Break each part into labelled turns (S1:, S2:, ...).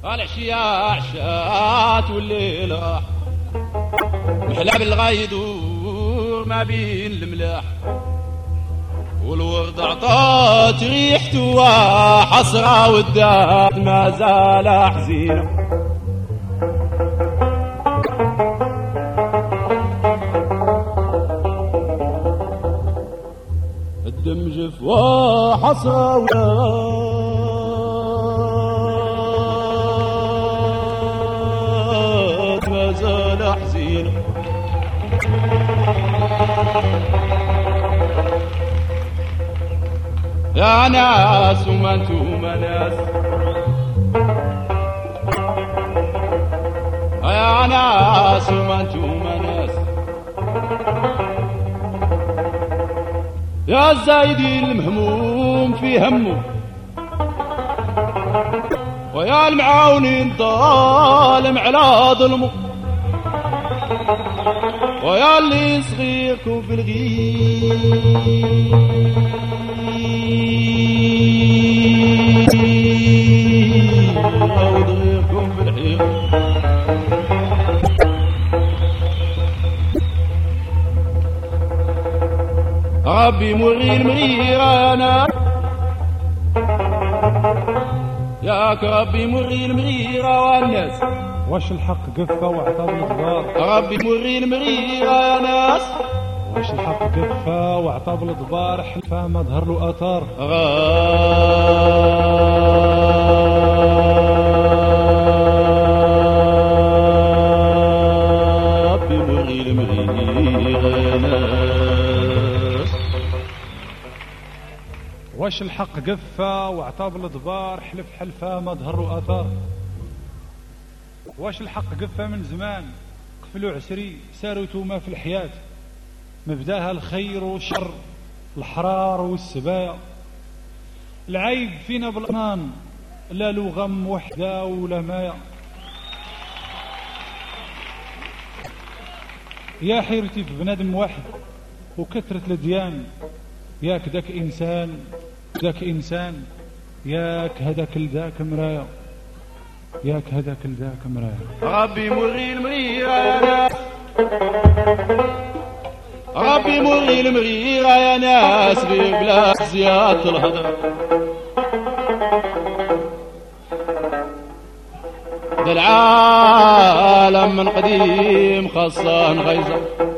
S1: العشية عشات والليل راح محلى بالغايد يدور ما بين الملاح والورد عطات ريحته حسرة والداد ما زال حزينة الدم جف وحسرة والداد ما زال حزينة يا ناس وما انتم ناس يا ناس وما انتم ناس يا الزايدين المهموم في همه ويا المعاونين ظالم على ظلمه ويا اللي صغيركم في وضغيركم بالحيط ربي مري المغيرة أنا ياك ربي مري المغيرة والناس
S2: واش الحق قفة وعطى بالضبار
S1: ربي مري المغيرة يا ناس
S2: واش الحق قفة وعطى بالضبار حلفة ما ظهر له أثار
S1: ربي مري المغيرة يا ناس
S2: واش الحق قفة وعطى بالضبار حلف حلفة ما ظهر له أثار واش الحق قفة من زمان قفلوا عسري ساروا توما في الحياة مبداها الخير والشر الحرار والسبايا العيب فينا بالأمان لا له غم وحدة ولا مايا يا حيرتي في بنادم واحد وكثرة الديان ياك ذاك إنسان ياك هذاك لذاك مرايا ياك هذاك لذاك مرايا
S1: ربي مري المغيرة يا ناس ربي مري المغيرة يا ناس غير بلا زيادة الهضرة ذا العالم من قديم خاصة غيظة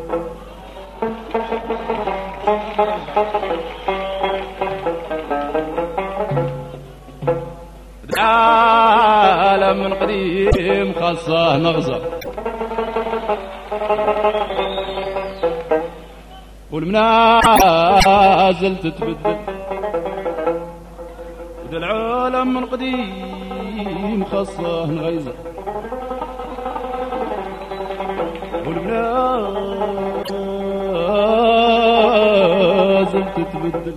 S1: العالم من قديم خاصة نغزة والمنازل تتبدل ذا العالم من قديم خاصة غيظة والمنازل تتبدل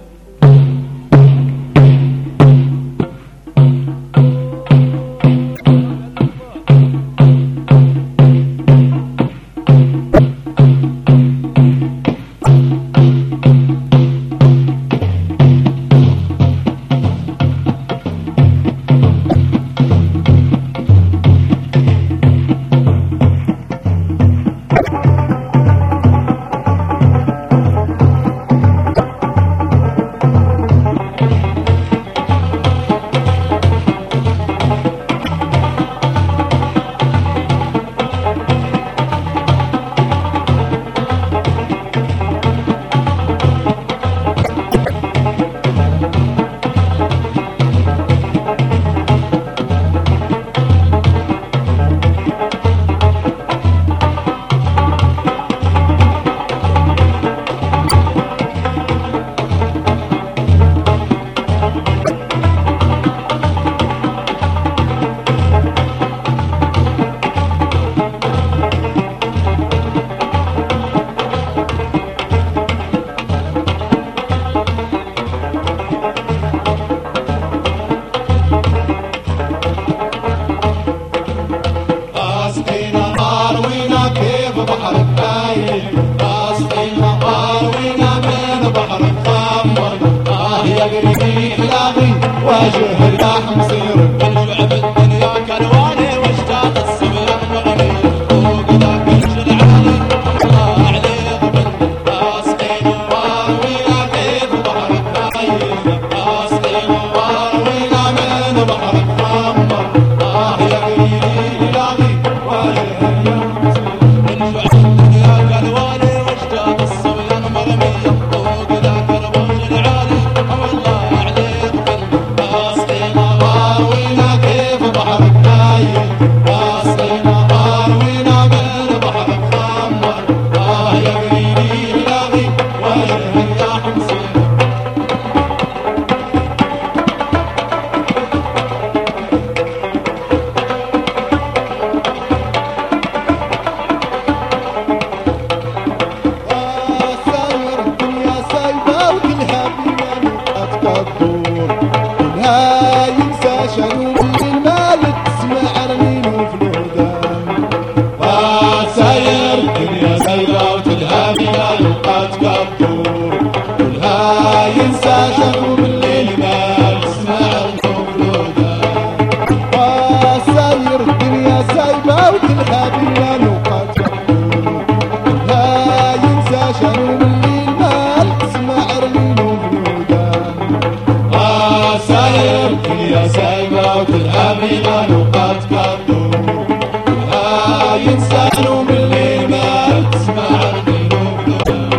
S1: يجري في حلاغي واجه اللحم صير والشعب الدنيا كالوان
S3: الحبيبة وقد لا ينسى شنو من المال اسمع رنين وبلودان
S1: سايب يا سايبة والحبيبة وقد كدو لا ينسى شنو من المال اسمع رنين وبلودان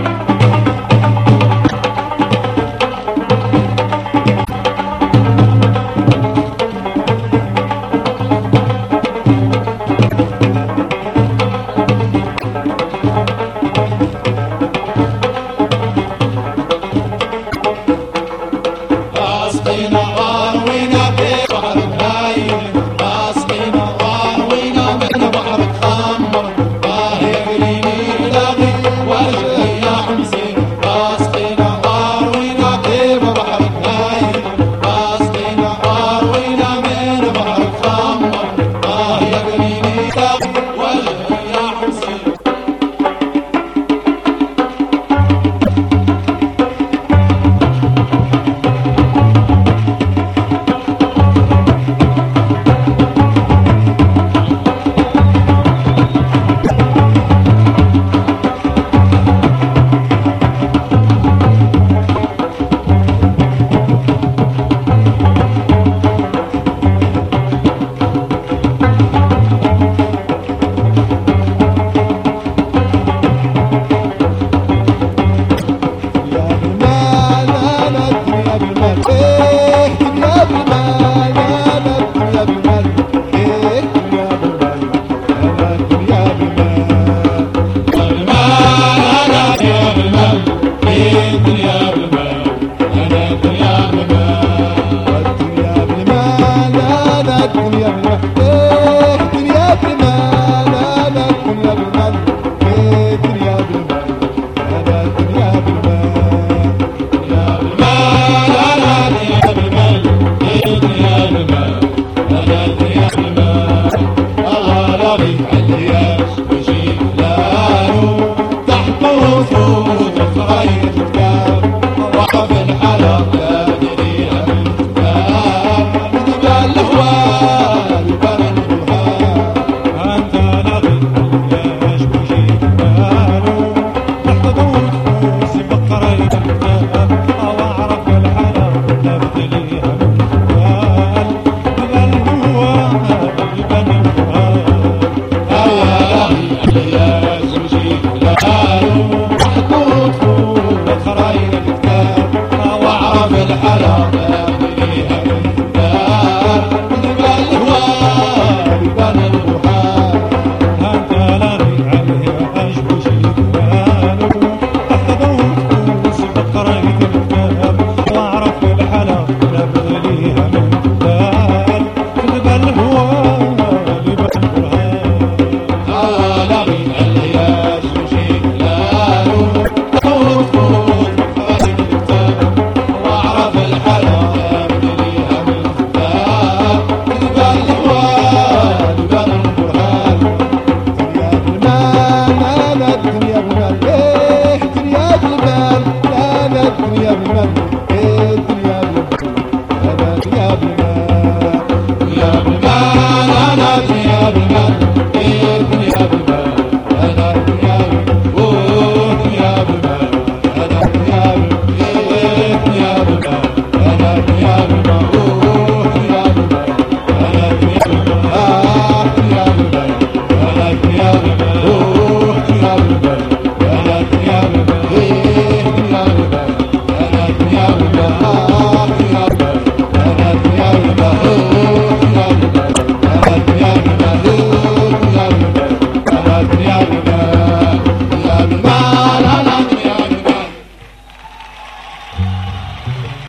S1: الدنيا